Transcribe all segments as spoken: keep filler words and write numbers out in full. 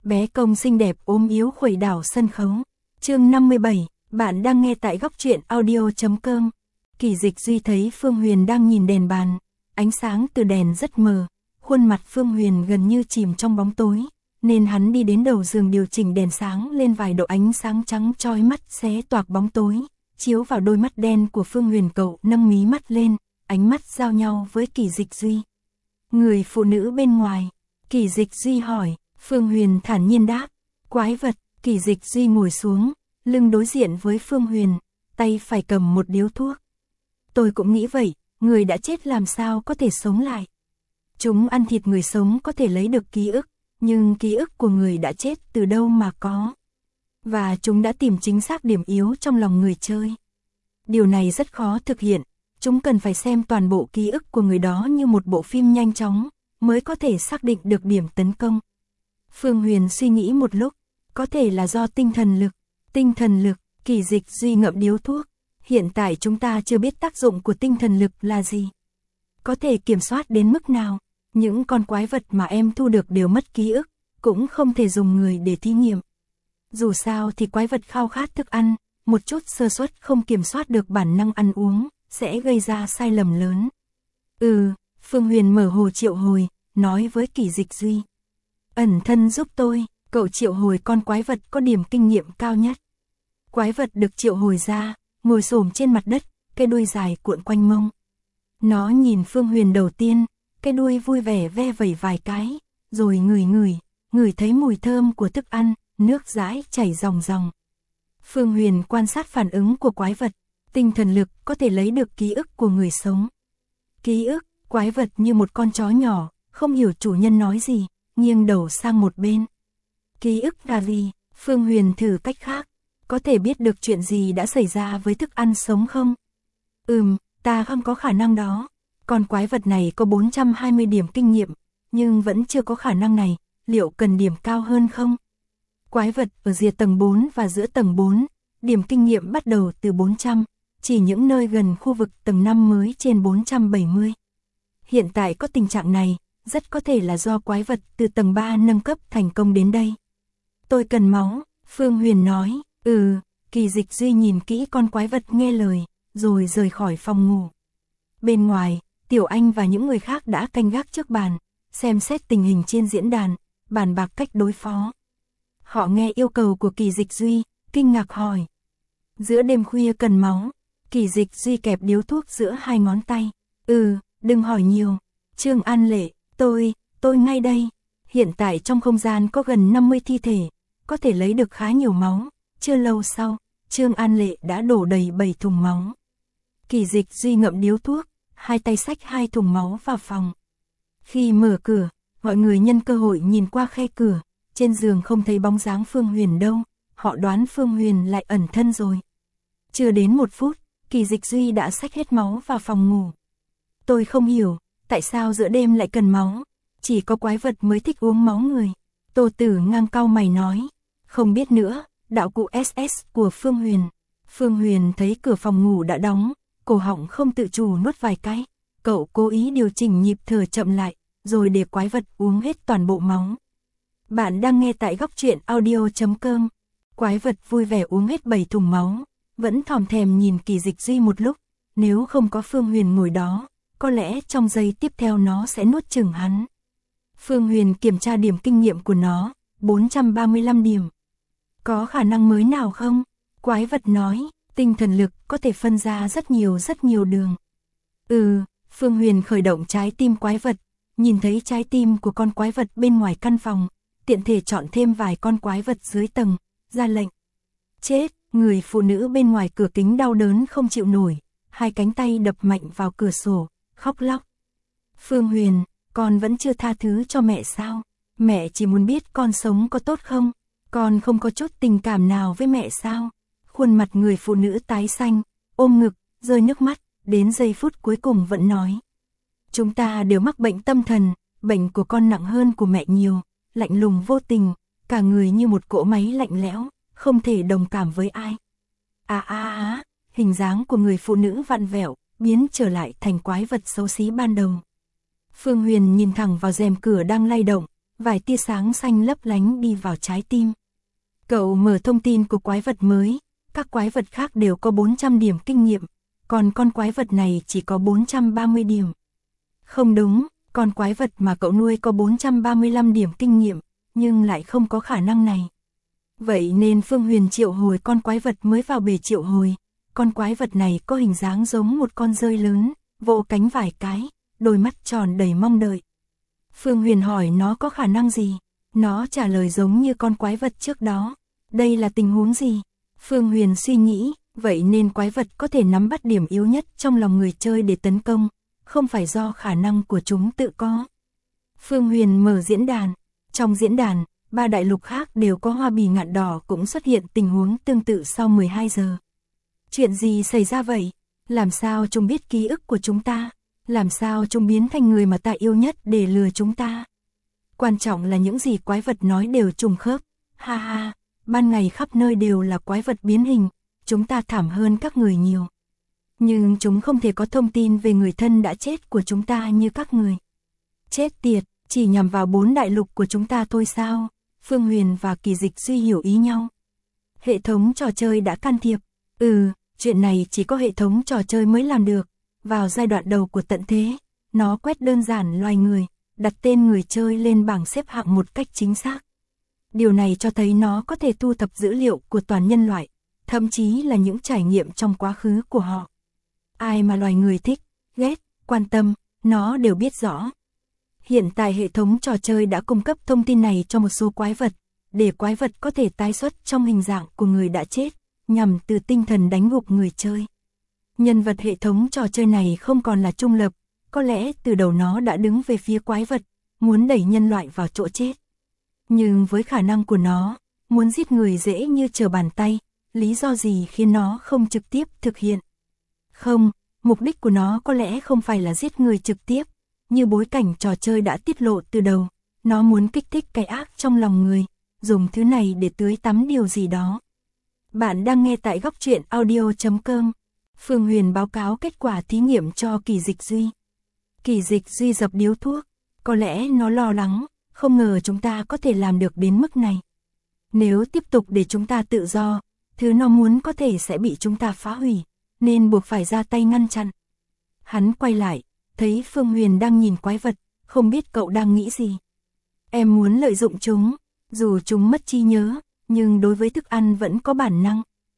bé công xinh đẹp ốm yếu khuẩy đảo sân khấu. Chương năm mươi bảy, bạn đang nghe tại góc truyện audio chấm com. Kỳ Dịch Duy thấy Phương Huyền đang nhìn đèn bàn, ánh sáng từ đèn rất mờ, khuôn mặt Phương Huyền gần như chìm trong bóng tối, nên hắn đi đến đầu giường điều chỉnh đèn sáng lên vài độ ánh sáng trắng chói mắt xé toạc bóng tối, chiếu vào đôi mắt đen của Phương Huyền. Cậu nâng mí mắt lên, ánh mắt giao nhau với Kỳ Dịch Duy. Người phụ nữ bên ngoài, Kỳ Dịch Duy hỏi. Phương Huyền thản nhiên đáp, quái vật. Kỳ Dịch Duy ngồi xuống, lưng đối diện với Phương Huyền, tay phải cầm một điếu thuốc. Tôi cũng nghĩ vậy, người đã chết làm sao có thể sống lại. Chúng ăn thịt người sống có thể lấy được ký ức, nhưng ký ức của người đã chết từ đâu mà có. Và chúng đã tìm chính xác điểm yếu trong lòng người chơi. Điều này rất khó thực hiện, chúng cần phải xem toàn bộ ký ức của người đó như một bộ phim nhanh chóng, mới có thể xác định được điểm tấn công. Phương Huyền suy nghĩ một lúc, có thể là do tinh thần lực. Tinh thần lực, Kỳ Dịch Duy ngậm điếu thuốc. Hiện tại chúng ta chưa biết tác dụng của tinh thần lực là gì. Có thể kiểm soát đến mức nào. Những con quái vật mà em thu được đều mất ký ức, cũng không thể dùng người để thí nghiệm. Dù sao thì quái vật khao khát thức ăn, một chút sơ suất không kiểm soát được bản năng ăn uống, sẽ gây ra sai lầm lớn. Ừ, Phương Huyền mở hồ triệu hồi, nói với Kỳ Dịch Duy. Ẩn thân giúp tôi, cậu triệu hồi con quái vật có điểm kinh nghiệm cao nhất. Quái vật được triệu hồi ra, ngồi xổm trên mặt đất, cái đuôi dài cuộn quanh mông. Nó nhìn Phương Huyền đầu tiên, cái đuôi vui vẻ ve vẩy vài cái, rồi ngửi ngửi, ngửi thấy mùi thơm của thức ăn, nước dãi chảy ròng ròng. Phương Huyền quan sát phản ứng của quái vật, tinh thần lực có thể lấy được ký ức của người sống. Ký ức, quái vật như một con chó nhỏ, không hiểu chủ nhân nói gì, nghiêng đầu sang một bên. Ký ức là gì? Phương Huyền thử cách khác, có thể biết được chuyện gì đã xảy ra với thức ăn sống không? Ừm, ta không có khả năng đó. Con quái vật này có bốn trăm hai mươi điểm kinh nghiệm, nhưng vẫn chưa có khả năng này, liệu cần điểm cao hơn không? Quái vật ở rìa tầng bốn và giữa tầng bốn, điểm kinh nghiệm bắt đầu từ bốn trăm, chỉ những nơi gần khu vực tầng năm mới trên bốn trăm bảy mươi. Hiện tại có tình trạng này, rất có thể là do quái vật từ tầng ba nâng cấp thành công đến đây. Tôi cần máu, Phương Huyền nói. Ừ, Kỳ Dịch Duy nhìn kỹ con quái vật nghe lời, rồi rời khỏi phòng ngủ. Bên ngoài, Tiểu Anh và những người khác đã canh gác trước bàn, xem xét tình hình trên diễn đàn, bàn bạc cách đối phó. Họ nghe yêu cầu của Kỳ Dịch Duy, kinh ngạc hỏi. Giữa đêm khuya cần máu, Kỳ Dịch Duy kẹp điếu thuốc giữa hai ngón tay. Ừ, đừng hỏi nhiều. Trương An Lệ, tôi, tôi ngay đây. Hiện tại trong không gian có gần năm mươi thi thể, có thể lấy được khá nhiều máu. Chưa lâu sau, Trương An Lệ đã đổ đầy bảy thùng máu. Kỳ Dịch Duy ngậm điếu thuốc, hai tay xách hai thùng máu vào phòng. Khi mở cửa, mọi người nhân cơ hội nhìn qua khe cửa, trên giường không thấy bóng dáng Phương Huyền đâu, họ đoán Phương Huyền lại ẩn thân rồi. Chưa đến một phút, Kỳ Dịch Duy đã xách hết máu vào phòng ngủ. Tôi không hiểu, tại sao giữa đêm lại cần máu, chỉ có quái vật mới thích uống máu người. Tô Tử ngang cau mày nói, không biết nữa. Đạo cụ ét ét của Phương Huyền. Phương Huyền thấy cửa phòng ngủ đã đóng, cổ họng không tự chủ nuốt vài cái. Cậu cố ý điều chỉnh nhịp thở chậm lại, rồi để quái vật uống hết toàn bộ máu. Bạn đang nghe tại góc truyện audio chấm com. Quái vật vui vẻ uống hết bảy thùng máu, vẫn thòm thèm nhìn Kỳ Dịch Duy một lúc. Nếu không có Phương Huyền ngồi đó, có lẽ trong giây tiếp theo nó sẽ nuốt chửng hắn. Phương Huyền kiểm tra điểm kinh nghiệm của nó, bốn trăm ba mươi lăm điểm. Có khả năng mới nào không? Quái vật nói, tinh thần lực có thể phân ra rất nhiều rất nhiều đường. Ừ, Phương Huyền khởi động trái tim quái vật, nhìn thấy trái tim của con quái vật bên ngoài căn phòng, tiện thể chọn thêm vài con quái vật dưới tầng, ra lệnh. Chết, người phụ nữ bên ngoài cửa kính đau đớn không chịu nổi, hai cánh tay đập mạnh vào cửa sổ, khóc lóc. Phương Huyền, con vẫn chưa tha thứ cho mẹ sao? Mẹ chỉ muốn biết con sống có tốt không? Con không có chút tình cảm nào với mẹ sao? Khuôn mặt người phụ nữ tái xanh, ôm ngực, rơi nước mắt, đến giây phút cuối cùng vẫn nói. Chúng ta đều mắc bệnh tâm thần, bệnh của con nặng hơn của mẹ nhiều, lạnh lùng vô tình, cả người như một cỗ máy lạnh lẽo, không thể đồng cảm với ai. À à à, hình dáng của người phụ nữ vặn vẹo, biến trở lại thành quái vật xấu xí ban đầu. Phương Huyền nhìn thẳng vào rèm cửa đang lay động, vài tia sáng xanh lấp lánh đi vào trái tim. Cậu mở thông tin của quái vật mới, các quái vật khác đều có bốn trăm điểm kinh nghiệm, còn con quái vật này chỉ có bốn trăm ba mươi điểm. Không đúng, con quái vật mà cậu nuôi có bốn trăm ba mươi lăm điểm kinh nghiệm, nhưng lại không có khả năng này. Vậy nên Phương Huyền triệu hồi con quái vật mới vào bể triệu hồi. Con quái vật này có hình dáng giống một con dơi lớn, vỗ cánh vài cái, đôi mắt tròn đầy mong đợi. Phương Huyền hỏi nó có khả năng gì? Nó trả lời giống như con quái vật trước đó. Đây là tình huống gì? Phương Huyền suy nghĩ, vậy nên quái vật có thể nắm bắt điểm yếu nhất trong lòng người chơi để tấn công, không phải do khả năng của chúng tự có. Phương Huyền mở diễn đàn. Trong diễn đàn, ba đại lục khác đều có hoa bì ngạn đỏ cũng xuất hiện tình huống tương tự sau mười hai giờ. Chuyện gì xảy ra vậy? Làm sao chúng biết ký ức của chúng ta? Làm sao chúng biến thành người mà ta yêu nhất để lừa chúng ta? Quan trọng là những gì quái vật nói đều trùng khớp. Ha ha, ban ngày khắp nơi đều là quái vật biến hình, chúng ta thảm hơn các người nhiều. Nhưng chúng không thể có thông tin về người thân đã chết của chúng ta như các người. Chết tiệt, chỉ nhằm vào bốn đại lục của chúng ta thôi sao? Phương Huyền và Kỳ Dịch Duy hiểu ý nhau. Hệ thống trò chơi đã can thiệp. Ừ, chuyện này chỉ có hệ thống trò chơi mới làm được. Vào giai đoạn đầu của tận thế, nó quét đơn giản loài người, đặt tên người chơi lên bảng xếp hạng một cách chính xác. Điều này cho thấy nó có thể thu thập dữ liệu của toàn nhân loại, thậm chí là những trải nghiệm trong quá khứ của họ. Ai mà loài người thích, ghét, quan tâm, nó đều biết rõ. Hiện tại hệ thống trò chơi đã cung cấp thông tin này cho một số quái vật, để quái vật có thể tái xuất trong hình dạng của người đã chết, nhằm từ tinh thần đánh gục người chơi. Nhân vật hệ thống trò chơi này không còn là trung lập, có lẽ từ đầu nó đã đứng về phía quái vật, muốn đẩy nhân loại vào chỗ chết. Nhưng với khả năng của nó, muốn giết người dễ như trở bàn tay, lý do gì khiến nó không trực tiếp thực hiện? Không, mục đích của nó có lẽ không phải là giết người trực tiếp, như bối cảnh trò chơi đã tiết lộ từ đầu, nó muốn kích thích cái ác trong lòng người, dùng thứ này để tưới tắm điều gì đó. Bạn đang nghe tại góc truyện audio chấm com. Phương Huyền báo cáo kết quả thí nghiệm cho Kỳ Dịch Duy. Kỳ Dịch Duy dập điếu thuốc, có lẽ nó lo lắng, không ngờ chúng ta có thể làm được đến mức này. Nếu tiếp tục để chúng ta tự do, thứ nó muốn có thể sẽ bị chúng ta phá hủy, nên buộc phải ra tay ngăn chặn. Hắn quay lại, thấy Phương Huyền đang nhìn quái vật, không biết cậu đang nghĩ gì. Em muốn lợi dụng chúng, dù chúng mất trí nhớ, nhưng đối với thức ăn vẫn có bản năng.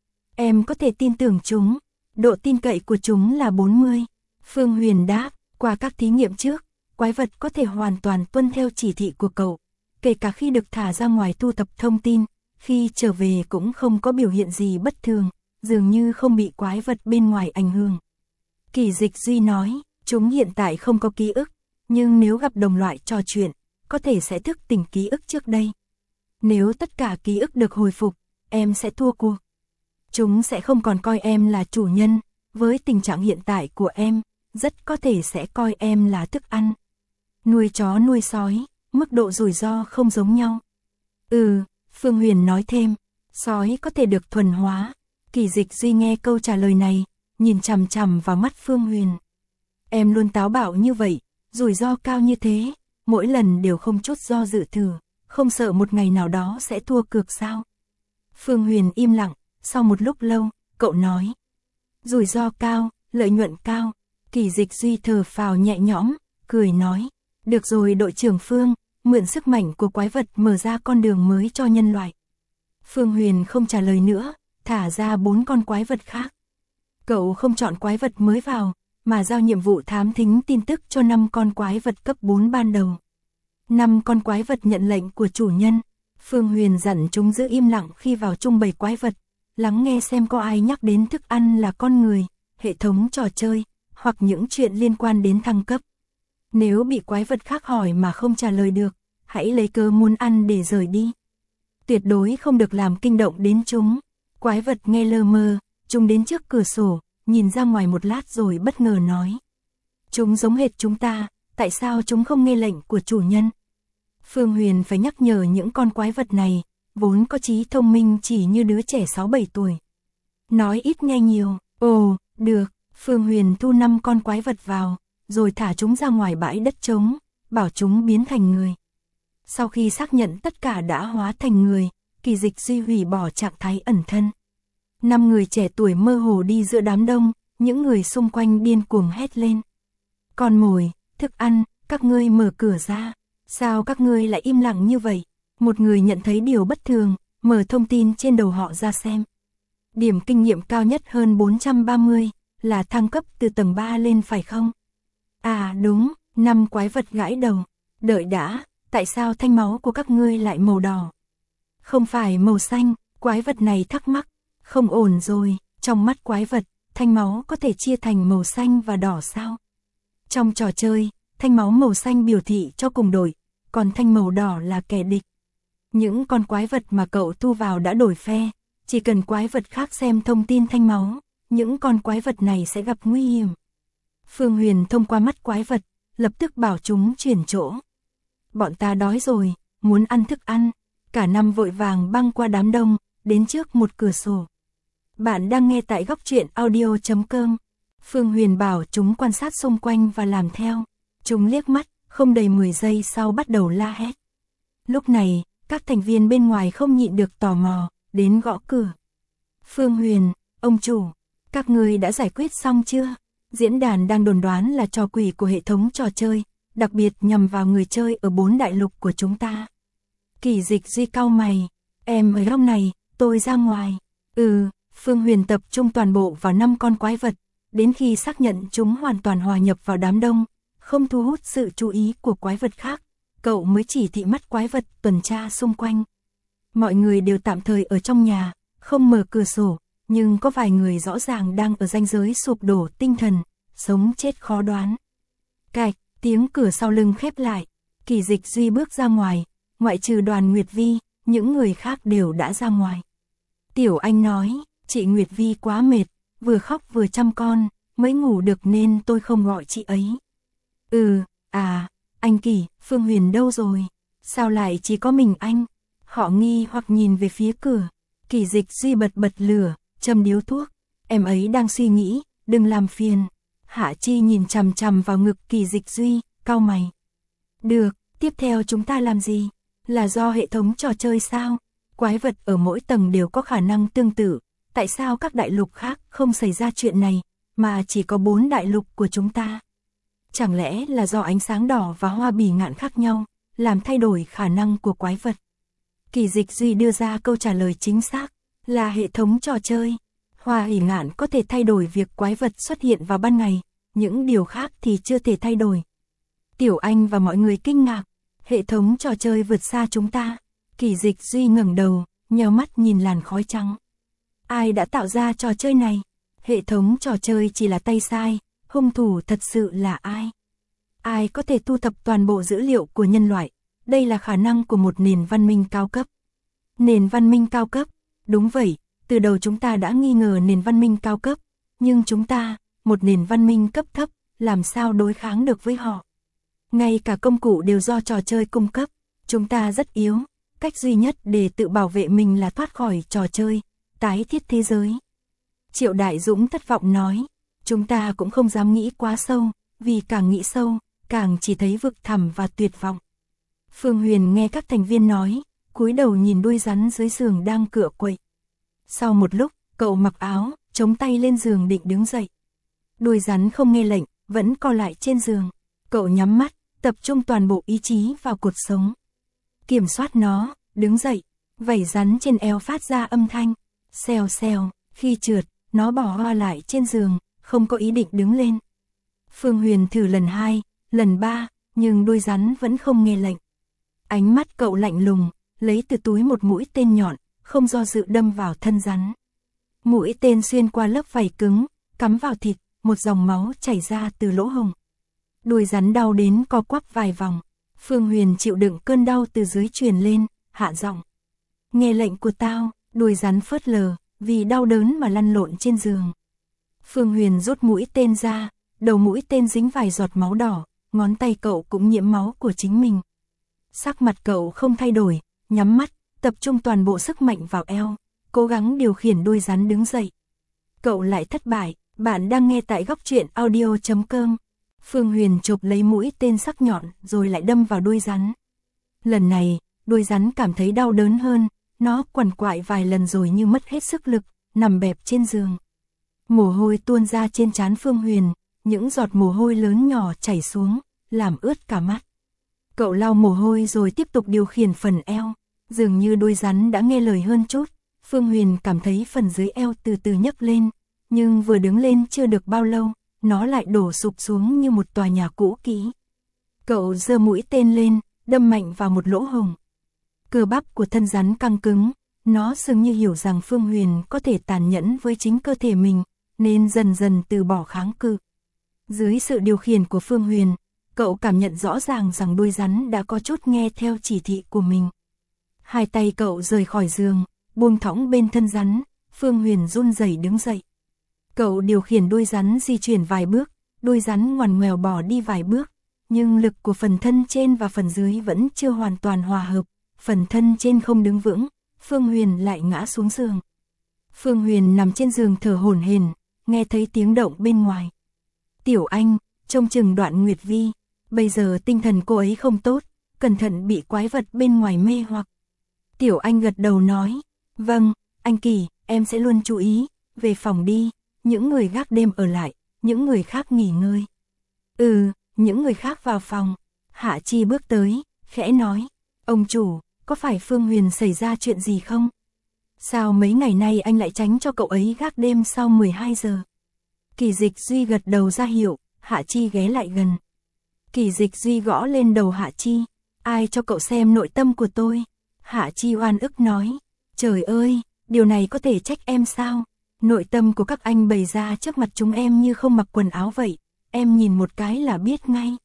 Em có thể tin tưởng chúng, độ tin cậy của chúng là bốn mươi. Phương Huyền đáp, qua các thí nghiệm trước, quái vật có thể hoàn toàn tuân theo chỉ thị của cậu, kể cả khi được thả ra ngoài thu thập thông tin, khi trở về cũng không có biểu hiện gì bất thường, dường như không bị quái vật bên ngoài ảnh hưởng. Kỳ Dịch Duy nói, chúng hiện tại không có ký ức, nhưng nếu gặp đồng loại trò chuyện, có thể sẽ thức tỉnh ký ức trước đây. Nếu tất cả ký ức được hồi phục, em sẽ thua cuộc. Chúng sẽ không còn coi em là chủ nhân, với tình trạng hiện tại của em, rất có thể sẽ coi em là thức ăn. Nuôi chó nuôi sói, mức độ rủi ro không giống nhau. Ừ, Phương Huyền nói thêm, sói có thể được thuần hóa. Kỳ Dịch Duy nghe câu trả lời này, nhìn chằm chằm vào mắt Phương Huyền. Em luôn táo bạo như vậy, rủi ro cao như thế, mỗi lần đều không chút do dự thử, không sợ một ngày nào đó sẽ thua cược sao? Phương Huyền im lặng, sau một lúc lâu, cậu nói. Rủi ro cao, lợi nhuận cao. Kỳ Dịch Duy thở phào nhẹ nhõm, cười nói. Được rồi đội trưởng Phương, mượn sức mạnh của quái vật mở ra con đường mới cho nhân loại. Phương Huyền không trả lời nữa, thả ra bốn con quái vật khác. Cậu không chọn quái vật mới vào, mà giao nhiệm vụ thám thính tin tức cho năm con quái vật cấp bốn ban đầu. Năm con quái vật nhận lệnh của chủ nhân. Phương Huyền dặn chúng giữ im lặng khi vào chung bầy quái vật, lắng nghe xem có ai nhắc đến thức ăn là con người, hệ thống trò chơi, hoặc những chuyện liên quan đến thăng cấp. Nếu bị quái vật khác hỏi mà không trả lời được, hãy lấy cớ muốn ăn để rời đi. Tuyệt đối không được làm kinh động đến chúng. Quái vật nghe lơ mơ, chúng đến trước cửa sổ, nhìn ra ngoài một lát rồi bất ngờ nói. Chúng giống hệt chúng ta, tại sao chúng không nghe lệnh của chủ nhân? Phương Huyền phải nhắc nhở những con quái vật này, vốn có trí thông minh chỉ như đứa trẻ sáu bảy tuổi. Nói ít nghe nhiều, ồ, được, Phương Huyền thu năm con quái vật vào, rồi thả chúng ra ngoài bãi đất trống, bảo chúng biến thành người. Sau khi xác nhận tất cả đã hóa thành người, Kỳ Dịch Duy hủy bỏ trạng thái ẩn thân. Năm người trẻ tuổi mơ hồ đi giữa đám đông, những người xung quanh điên cuồng hét lên. Con mồi, thức ăn, các ngươi mở cửa ra. Sao các ngươi lại im lặng như vậy? Một người nhận thấy điều bất thường, mở thông tin trên đầu họ ra xem. Điểm kinh nghiệm cao nhất hơn bốn trăm ba mươi, là thăng cấp từ tầng ba lên phải không? À đúng, năm quái vật gãi đầu. Đợi đã, tại sao thanh máu của các ngươi lại màu đỏ? Không phải màu xanh, quái vật này thắc mắc. Không ổn rồi, trong mắt quái vật, thanh máu có thể chia thành màu xanh và đỏ sao? Trong trò chơi, thanh máu màu xanh biểu thị cho cùng đội, còn thanh màu đỏ là kẻ địch. Những con quái vật mà cậu thu vào đã đổi phe, chỉ cần quái vật khác xem thông tin thanh máu, những con quái vật này sẽ gặp nguy hiểm. Phương Huyền thông qua mắt quái vật, lập tức bảo chúng chuyển chỗ. Bọn ta đói rồi, muốn ăn thức ăn. Cả năm vội vàng băng qua đám đông, đến trước một cửa sổ. Bạn đang nghe tại góc truyện audio chấm com. Phương Huyền bảo chúng quan sát xung quanh và làm theo. Chúng liếc mắt, không đầy mười giây sau bắt đầu la hét. Lúc này, các thành viên bên ngoài không nhịn được tò mò, đến gõ cửa. Phương Huyền, ông chủ, các ngươi đã giải quyết xong chưa? Diễn đàn đang đồn đoán là trò quỷ của hệ thống trò chơi, đặc biệt nhằm vào người chơi ở bốn đại lục của chúng ta. Kỳ Dịch Duy cau mày, em ở trong này, tôi ra ngoài. Ừ, Phương Huyền tập trung toàn bộ vào năm con quái vật, đến khi xác nhận chúng hoàn toàn hòa nhập vào đám đông, không thu hút sự chú ý của quái vật khác, cậu mới chỉ thị mắt quái vật tuần tra xung quanh. Mọi người đều tạm thời ở trong nhà, không mở cửa sổ, nhưng có vài người rõ ràng đang ở ranh giới sụp đổ tinh thần, sống chết khó đoán. Cạch, tiếng cửa sau lưng khép lại, Kỳ Dịch Duy bước ra ngoài, ngoại trừ Đoàn Nguyệt Vi, những người khác đều đã ra ngoài. Tiểu Anh nói, chị Nguyệt Vi quá mệt, vừa khóc vừa chăm con, mới ngủ được nên tôi không gọi chị ấy. Ừ, à, anh Kỳ, Phương Huyền đâu rồi? Sao lại chỉ có mình anh? Họ nghi hoặc nhìn về phía cửa. Kỳ Dịch Duy bật bật lửa, châm điếu thuốc. Em ấy đang suy nghĩ, đừng làm phiền. Hạ Chi nhìn chằm chằm vào ngực Kỳ Dịch Duy, cau mày. Được, tiếp theo chúng ta làm gì? Là do hệ thống trò chơi sao? Quái vật ở mỗi tầng đều có khả năng tương tự. Tại sao các đại lục khác không xảy ra chuyện này, mà chỉ có bốn đại lục của chúng ta? Chẳng lẽ là do ánh sáng đỏ và hoa bỉ ngạn khác nhau, làm thay đổi khả năng của quái vật? Kỳ Dịch Duy đưa ra câu trả lời chính xác, là hệ thống trò chơi. Hoa bỉ ngạn có thể thay đổi việc quái vật xuất hiện vào ban ngày, những điều khác thì chưa thể thay đổi. Tiểu Anh và mọi người kinh ngạc, hệ thống trò chơi vượt xa chúng ta. Kỳ Dịch Duy ngẩng đầu, nheo mắt nhìn làn khói trắng. Ai đã tạo ra trò chơi này? Hệ thống trò chơi chỉ là tay sai, hung thủ thật sự là ai? Ai có thể thu thập toàn bộ dữ liệu của nhân loại? Đây là khả năng của một nền văn minh cao cấp. Nền văn minh cao cấp? Đúng vậy, từ đầu chúng ta đã nghi ngờ nền văn minh cao cấp, nhưng chúng ta, một nền văn minh cấp thấp, làm sao đối kháng được với họ? Ngay cả công cụ đều do trò chơi cung cấp, chúng ta rất yếu, cách duy nhất để tự bảo vệ mình là thoát khỏi trò chơi, tái thiết thế giới. Triệu Đại Dũng thất vọng nói, chúng ta cũng không dám nghĩ quá sâu, vì càng nghĩ sâu, càng chỉ thấy vực thẳm và tuyệt vọng. Phương Huyền nghe các thành viên nói, cúi đầu nhìn đuôi rắn dưới giường đang cựa quậy. Sau một lúc, cậu mặc áo, chống tay lên giường định đứng dậy. Đuôi rắn không nghe lệnh, vẫn co lại trên giường. Cậu nhắm mắt, tập trung toàn bộ ý chí vào cột sống. Kiểm soát nó, đứng dậy, vảy rắn trên eo phát ra âm thanh. Xèo xèo, khi trượt, nó bỏ hoa lại trên giường, không có ý định đứng lên. Phương Huyền thử lần hai, lần ba, nhưng đuôi rắn vẫn không nghe lệnh. Ánh mắt cậu lạnh lùng, lấy từ túi một mũi tên nhọn, không do dự đâm vào thân rắn. Mũi tên xuyên qua lớp vảy cứng, cắm vào thịt, một dòng máu chảy ra từ lỗ hổng. Đuôi rắn đau đến co quắp vài vòng. Phương Huyền chịu đựng cơn đau từ dưới truyền lên, hạ giọng. Nghe lệnh của tao, đuôi rắn phớt lờ, vì đau đớn mà lăn lộn trên giường. Phương Huyền rút mũi tên ra, đầu mũi tên dính vài giọt máu đỏ, ngón tay cậu cũng nhiễm máu của chính mình. Sắc mặt cậu không thay đổi, nhắm mắt, tập trung toàn bộ sức mạnh vào eo, cố gắng điều khiển đuôi rắn đứng dậy. Cậu lại thất bại, bạn đang nghe tại góc truyện audio chấm com. Phương Huyền chộp lấy mũi tên sắc nhọn rồi lại đâm vào đuôi rắn. Lần này, đuôi rắn cảm thấy đau đớn hơn, nó quằn quại vài lần rồi như mất hết sức lực, nằm bẹp trên giường. Mồ hôi tuôn ra trên trán Phương Huyền, những giọt mồ hôi lớn nhỏ chảy xuống, làm ướt cả mắt. Cậu lau mồ hôi rồi tiếp tục điều khiển phần eo, dường như đuôi rắn đã nghe lời hơn chút. Phương Huyền cảm thấy phần dưới eo từ từ nhấc lên, nhưng vừa đứng lên chưa được bao lâu, nó lại đổ sụp xuống như một tòa nhà cũ kỹ. Cậu giơ mũi tên lên, đâm mạnh vào một lỗ hổng. Cơ bắp của thân rắn căng cứng, nó dường như hiểu rằng Phương Huyền có thể tàn nhẫn với chính cơ thể mình, nên dần dần từ bỏ kháng cự. Dưới sự điều khiển của Phương Huyền, cậu cảm nhận rõ ràng rằng đuôi rắn đã có chút nghe theo chỉ thị của mình. Hai tay cậu rời khỏi giường, buông thõng bên thân rắn, Phương Huyền run rẩy đứng dậy. Cậu điều khiển đuôi rắn di chuyển vài bước, đuôi rắn ngoằn ngoèo bỏ đi vài bước, nhưng lực của phần thân trên và phần dưới vẫn chưa hoàn toàn hòa hợp, phần thân trên không đứng vững, Phương Huyền lại ngã xuống giường. Phương Huyền nằm trên giường thở hổn hển, nghe thấy tiếng động bên ngoài. Tiểu Anh, trông chừng Đoạn Nguyệt Vi, bây giờ tinh thần cô ấy không tốt, cẩn thận bị quái vật bên ngoài mê hoặc. Tiểu Anh gật đầu nói, vâng, anh Kỳ, em sẽ luôn chú ý, về phòng đi, những người gác đêm ở lại, những người khác nghỉ ngơi. Ừ, những người khác vào phòng. Hạ Chi bước tới, khẽ nói, ông chủ, có phải Phương Huyền xảy ra chuyện gì không? Sao mấy ngày nay anh lại tránh cho cậu ấy gác đêm sau mười hai giờ? Kỳ Dịch Duy gật đầu ra hiệu, Hạ Chi ghé lại gần. Kỳ Dịch Duy gõ lên đầu Hạ Chi, ai cho cậu xem nội tâm của tôi? Hạ Chi oan ức nói, trời ơi, điều này có thể trách em sao? Nội tâm của các anh bày ra trước mặt chúng em như không mặc quần áo vậy, em nhìn một cái là biết ngay.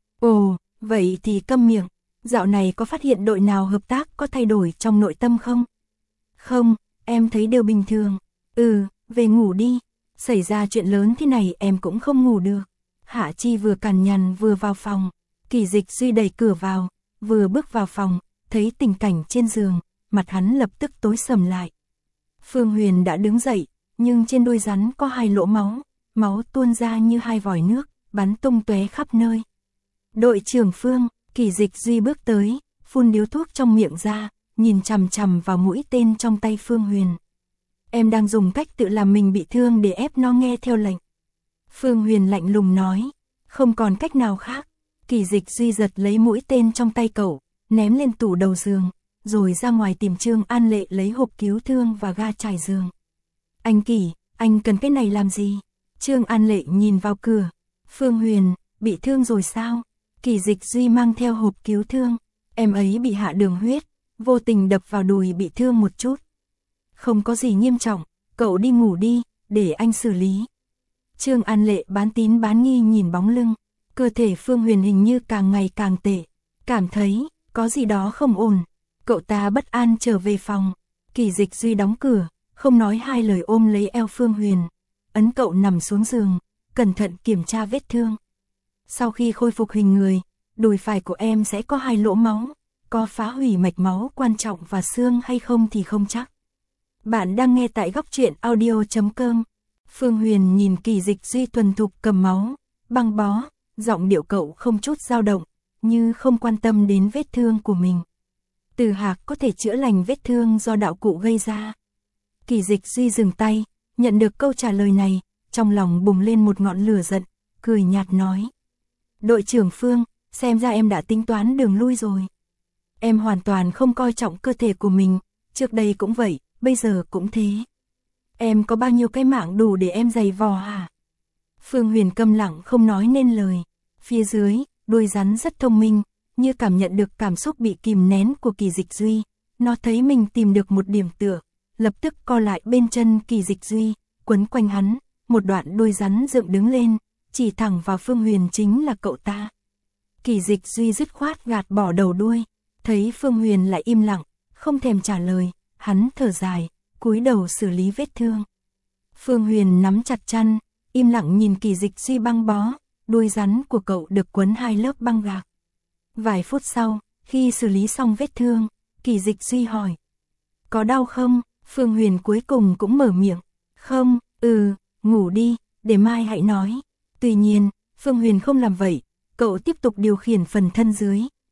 Ồ, vậy thì câm miệng, dạo này có phát hiện đội nào hợp tác có thay đổi trong nội tâm không? Không, em thấy đều bình thường. Ừ, về ngủ đi, xảy ra chuyện lớn thế này em cũng không ngủ được. Hạ Chi vừa cằn nhằn vừa vào phòng, Kỳ Dịch Duy đẩy cửa vào, vừa bước vào phòng, thấy tình cảnh trên giường, mặt hắn lập tức tối sầm lại. Phương Huyền đã đứng dậy, nhưng trên đuôi rắn có hai lỗ máu, máu tuôn ra như hai vòi nước, bắn tung tóe khắp nơi. Đội trưởng Phương, Kỳ Dịch Duy bước tới, phun điếu thuốc trong miệng ra, nhìn chằm chằm vào mũi tên trong tay Phương Huyền. Em đang dùng cách tự làm mình bị thương để ép nó nghe theo lệnh. Phương Huyền lạnh lùng nói, không còn cách nào khác. Kỳ Dịch Duy giật lấy mũi tên trong tay cậu, ném lên tủ đầu giường, rồi ra ngoài tìm Trương An Lệ lấy hộp cứu thương và ga trải giường. Anh Kỳ, anh cần cái này làm gì? Trương An Lệ nhìn vào cửa. Phương Huyền, bị thương rồi sao? Kỳ Dịch Duy mang theo hộp cứu thương. Em ấy bị hạ đường huyết, vô tình đập vào đùi bị thương một chút. Không có gì nghiêm trọng, cậu đi ngủ đi, để anh xử lý. Trương An Lệ bán tín bán nghi nhìn bóng lưng. Cơ thể Phương Huyền hình như càng ngày càng tệ. Cảm thấy, có gì đó không ổn. Cậu ta bất an trở về phòng. Kỳ Dịch Duy đóng cửa, không nói hai lời ôm lấy eo Phương Huyền. Ấn cậu nằm xuống giường, cẩn thận kiểm tra vết thương. Sau khi khôi phục hình người, đùi phải của em sẽ có hai lỗ máu. Có phá hủy mạch máu quan trọng và xương hay không thì không chắc. Bạn đang nghe tại góc truyện audio chấm com. Phương Huyền nhìn Kỳ Dịch Duy thuần thục cầm máu, băng bó, giọng điệu cậu không chút dao động, như không quan tâm đến vết thương của mình. Từ Hạc có thể chữa lành vết thương do đạo cụ gây ra. Kỳ Dịch Duy dừng tay, nhận được câu trả lời này, trong lòng bùng lên một ngọn lửa giận, cười nhạt nói. Đội trưởng Phương, xem ra em đã tính toán đường lui rồi. Em hoàn toàn không coi trọng cơ thể của mình, trước đây cũng vậy, bây giờ cũng thế. Em có bao nhiêu cái mạng đủ để em giày vò hả? Phương Huyền câm lặng không nói nên lời. Phía dưới, đuôi rắn rất thông minh, như cảm nhận được cảm xúc bị kìm nén của Kỳ Dịch Duy. Nó thấy mình tìm được một điểm tựa, lập tức co lại bên chân Kỳ Dịch Duy, quấn quanh hắn, một đoạn đuôi rắn dựng đứng lên, chỉ thẳng vào Phương Huyền chính là cậu ta. Kỳ Dịch Duy dứt khoát gạt bỏ đầu đuôi, thấy Phương Huyền lại im lặng, không thèm trả lời, hắn thở dài, cúi đầu xử lý vết thương. Phương Huyền nắm chặt chăn, im lặng nhìn Kỳ Dịch Duy băng bó, đuôi rắn của cậu được quấn hai lớp băng gạc. Vài phút sau, khi xử lý xong vết thương, Kỳ Dịch Duy hỏi. Có đau không? Phương Huyền cuối cùng cũng mở miệng. Không, ừ, ngủ đi, để mai hãy nói. Tuy nhiên, Phương Huyền không làm vậy, cậu tiếp tục điều khiển phần thân dưới,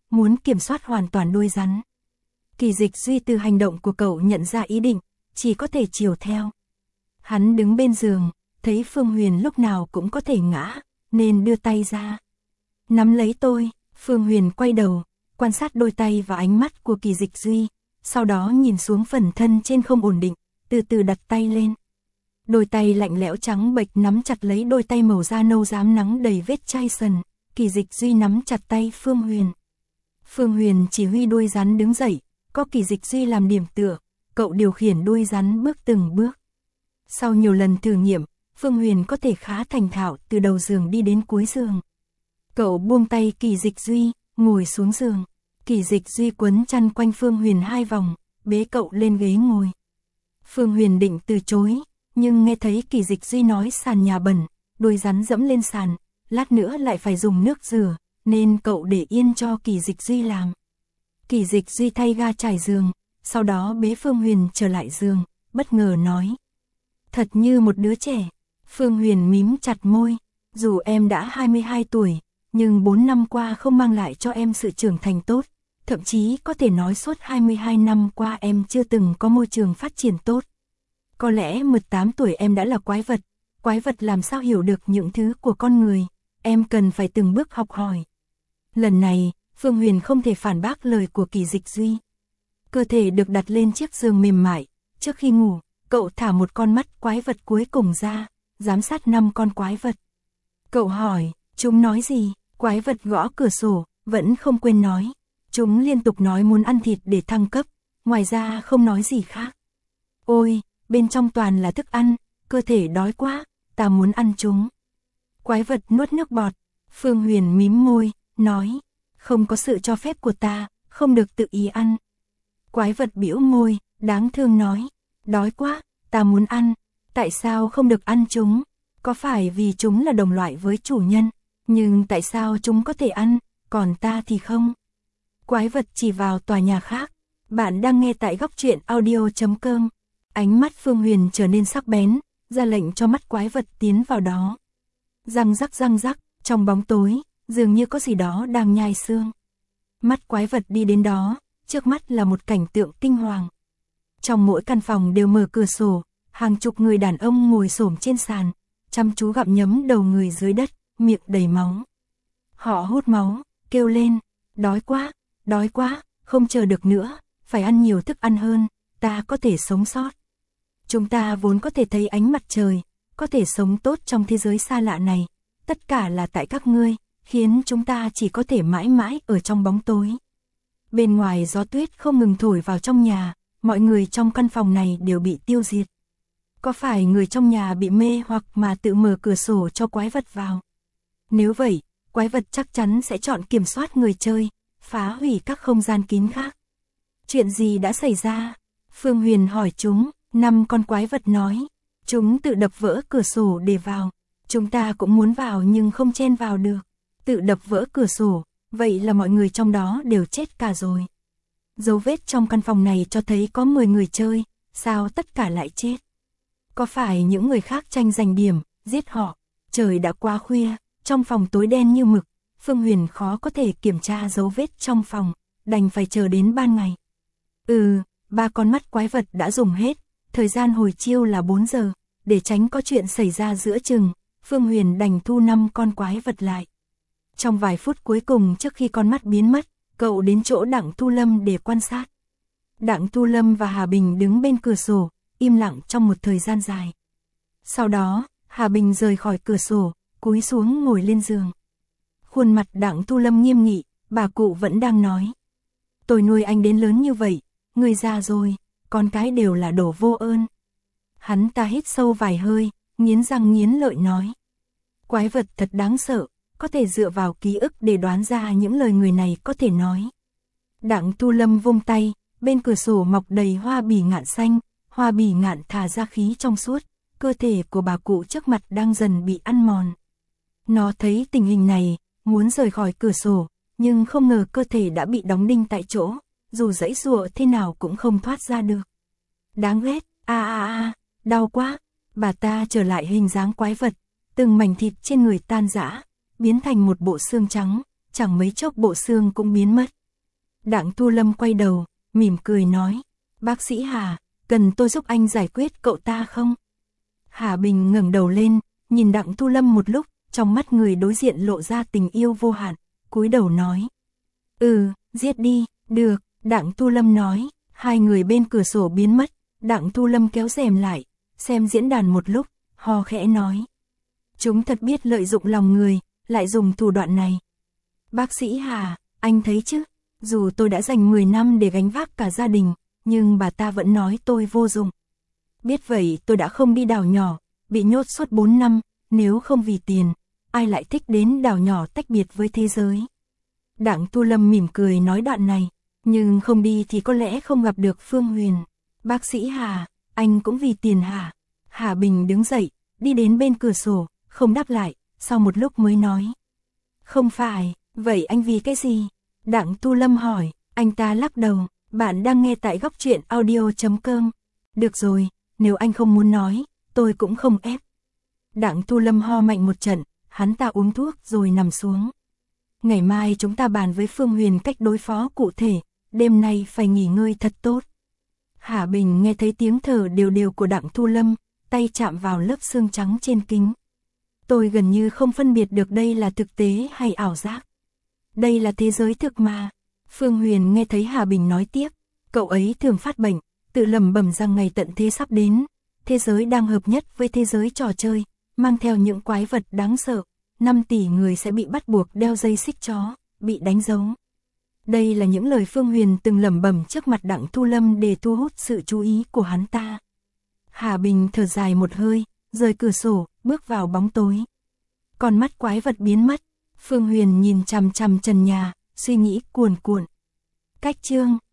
muốn kiểm soát hoàn toàn đuôi rắn. Kỳ Dịch Duy từ hành động của cậu nhận ra ý định, chỉ có thể chiều theo. Hắn đứng bên giường, thấy Phương Huyền lúc nào cũng có thể ngã, nên đưa tay ra. Nắm lấy tôi, Phương Huyền quay đầu, quan sát đôi tay và ánh mắt của Kỳ Dịch Duy, sau đó nhìn xuống phần thân trên không ổn định, từ từ đặt tay lên. Đôi tay lạnh lẽo trắng bệch nắm chặt lấy đôi tay màu da nâu rám nắng đầy vết chai sần, Kỳ Dịch Duy nắm chặt tay Phương Huyền. Phương Huyền chỉ huy đuôi rắn đứng dậy, có Kỳ Dịch Duy làm điểm tựa, cậu điều khiển đuôi rắn bước từng bước. Sau nhiều lần thử nghiệm, Phương Huyền có thể khá thành thạo từ đầu giường đi đến cuối giường. Cậu buông tay Kỳ Dịch Duy, ngồi xuống giường. Kỳ Dịch Duy quấn chăn quanh Phương Huyền hai vòng, bế cậu lên ghế ngồi. Phương Huyền định từ chối, nhưng nghe thấy Kỳ Dịch Duy nói sàn nhà bẩn, đuôi rắn dẫm lên sàn, lát nữa lại phải dùng nước rửa, nên cậu để yên cho Kỳ Dịch Duy làm. Kỳ Dịch Duy thay ga trải giường, sau đó bế Phương Huyền trở lại giường, bất ngờ nói. Thật như một đứa trẻ. Phương Huyền mím chặt môi, dù em đã hai mươi hai tuổi, nhưng bốn năm qua không mang lại cho em sự trưởng thành tốt, thậm chí có thể nói suốt hai mươi hai năm qua em chưa từng có môi trường phát triển tốt. Có lẽ mười tám tuổi em đã là quái vật, quái vật làm sao hiểu được những thứ của con người, em cần phải từng bước học hỏi. Lần này, Phương Huyền không thể phản bác lời của Kỳ Dịch Duy. Cơ thể được đặt lên chiếc giường mềm mại, trước khi ngủ, cậu thả một con mắt quái vật cuối cùng ra, giám sát năm con quái vật. Cậu hỏi, chúng nói gì? Quái vật gõ cửa sổ, vẫn không quên nói. Chúng liên tục nói muốn ăn thịt để thăng cấp, ngoài ra không nói gì khác. Ôi, bên trong toàn là thức ăn, cơ thể đói quá, ta muốn ăn chúng. Quái vật nuốt nước bọt, Phương Huyền mím môi, nói, không có sự cho phép của ta, không được tự ý ăn. Quái vật bĩu môi, đáng thương nói, đói quá, ta muốn ăn, tại sao không được ăn chúng? Có phải vì chúng là đồng loại với chủ nhân, nhưng tại sao chúng có thể ăn, còn ta thì không? Quái vật chỉ vào tòa nhà khác. Bạn đang nghe tại góc truyện audio chấm com. Ánh mắt Phương Huyền trở nên sắc bén, ra lệnh cho mắt quái vật tiến vào đó. Răng rắc răng rắc, trong bóng tối, dường như có gì đó đang nhai xương. Mắt quái vật đi đến đó, trước mắt là một cảnh tượng kinh hoàng. Trong mỗi căn phòng đều mở cửa sổ, hàng chục người đàn ông ngồi xổm trên sàn, chăm chú gặm nhấm đầu người dưới đất, miệng đầy máu. Họ hút máu, kêu lên, đói quá, đói quá, không chờ được nữa, phải ăn nhiều thức ăn hơn, ta có thể sống sót. Chúng ta vốn có thể thấy ánh mặt trời, có thể sống tốt trong thế giới xa lạ này, tất cả là tại các ngươi, khiến chúng ta chỉ có thể mãi mãi ở trong bóng tối. Bên ngoài gió tuyết không ngừng thổi vào trong nhà, mọi người trong căn phòng này đều bị tiêu diệt. Có phải người trong nhà bị mê hoặc mà tự mở cửa sổ cho quái vật vào? Nếu vậy, quái vật chắc chắn sẽ chọn kiểm soát người chơi, phá hủy các không gian kín khác. Chuyện gì đã xảy ra? Phương Huyền hỏi chúng, năm con quái vật nói. Chúng tự đập vỡ cửa sổ để vào. Chúng ta cũng muốn vào nhưng không chen vào được. Tự đập vỡ cửa sổ, vậy là mọi người trong đó đều chết cả rồi. Dấu vết trong căn phòng này cho thấy có mười người chơi, sao tất cả lại chết? Có phải những người khác tranh giành điểm, giết họ? Trời đã quá khuya, trong phòng tối đen như mực, Phương Huyền khó có thể kiểm tra dấu vết trong phòng, đành phải chờ đến ban ngày. Ừ, ba con mắt quái vật đã dùng hết, thời gian hồi chiêu là bốn giờ, để tránh có chuyện xảy ra giữa chừng, Phương Huyền đành thu năm con quái vật lại. Trong vài phút cuối cùng trước khi con mắt biến mất, cậu đến chỗ Đặng Thu Lâm để quan sát. Đặng Thu Lâm và Hà Bình đứng bên cửa sổ, im lặng trong một thời gian dài. Sau đó, Hà Bình rời khỏi cửa sổ, cúi xuống ngồi lên giường. Khuôn mặt Đặng Thu Lâm nghiêm nghị, bà cụ vẫn đang nói. Tôi nuôi anh đến lớn như vậy, người già rồi, con cái đều là đồ vô ơn. Hắn ta hít sâu vài hơi, nghiến răng nghiến lợi nói. Quái vật thật đáng sợ, có thể dựa vào ký ức để đoán ra những lời người này có thể nói. Đặng Thu Lâm vung tay, bên cửa sổ mọc đầy hoa bỉ ngạn xanh, hoa bỉ ngạn thả ra khí trong suốt, cơ thể của bà cụ trước mặt đang dần bị ăn mòn. Nó thấy tình hình này, muốn rời khỏi cửa sổ, nhưng không ngờ cơ thể đã bị đóng đinh tại chỗ, dù giãy giụa thế nào cũng không thoát ra được. Đáng ghét, a a a, đau quá, bà ta trở lại hình dáng quái vật, từng mảnh thịt trên người tan rã, biến thành một bộ xương trắng, chẳng mấy chốc bộ xương cũng biến mất. Đặng Thu Lâm quay đầu, mỉm cười nói, bác sĩ Hà, cần tôi giúp anh giải quyết cậu ta không? Hà Bình ngẩng đầu lên, nhìn Đặng Thu Lâm một lúc, trong mắt người đối diện lộ ra tình yêu vô hạn, cúi đầu nói. Ừ, giết đi, được, Đặng Thu Lâm nói, hai người bên cửa sổ biến mất, Đặng Thu Lâm kéo rèm lại, xem diễn đàn một lúc, ho khẽ nói. Chúng thật biết lợi dụng lòng người, lại dùng thủ đoạn này. Bác sĩ Hà, anh thấy chứ, dù tôi đã dành mười năm để gánh vác cả gia đình, nhưng bà ta vẫn nói tôi vô dụng. Biết vậy tôi đã không đi đảo nhỏ, bị nhốt suốt bốn năm, nếu không vì tiền, ai lại thích đến đảo nhỏ tách biệt với thế giới. Đặng Thu Lâm mỉm cười nói đoạn này, nhưng không đi thì có lẽ không gặp được Phương Huyền. Bác sĩ Hà, anh cũng vì tiền hả? Hà Bình đứng dậy, đi đến bên cửa sổ, không đáp lại, sau một lúc mới nói. Không phải, vậy anh vì cái gì? Đặng Thu Lâm hỏi, anh ta lắc đầu, bạn đang nghe tại góc truyện audio chấm com. Được rồi, nếu anh không muốn nói, tôi cũng không ép. Đặng Thu Lâm ho mạnh một trận, hắn ta uống thuốc rồi nằm xuống. Ngày mai chúng ta bàn với Phương Huyền cách đối phó cụ thể, đêm nay phải nghỉ ngơi thật tốt. Hà Bình nghe thấy tiếng thở đều đều của Đặng Thu Lâm, tay chạm vào lớp xương trắng trên kính. Tôi gần như không phân biệt được đây là thực tế hay ảo giác. Đây là thế giới thực mà. Phương Huyền nghe thấy Hà Bình nói tiếp, cậu ấy thường phát bệnh, tự lẩm bẩm rằng ngày tận thế sắp đến, thế giới đang hợp nhất với thế giới trò chơi, mang theo những quái vật đáng sợ, năm tỷ người sẽ bị bắt buộc đeo dây xích chó, bị đánh dấu. Đây là những lời Phương Huyền từng lẩm bẩm trước mặt Đặng Thu Lâm để thu hút sự chú ý của hắn ta. Hà Bình thở dài một hơi, rời cửa sổ, bước vào bóng tối. Con mắt quái vật biến mất, Phương Huyền nhìn chằm chằm trần nhà, suy nghĩ cuồn cuộn. Cách chương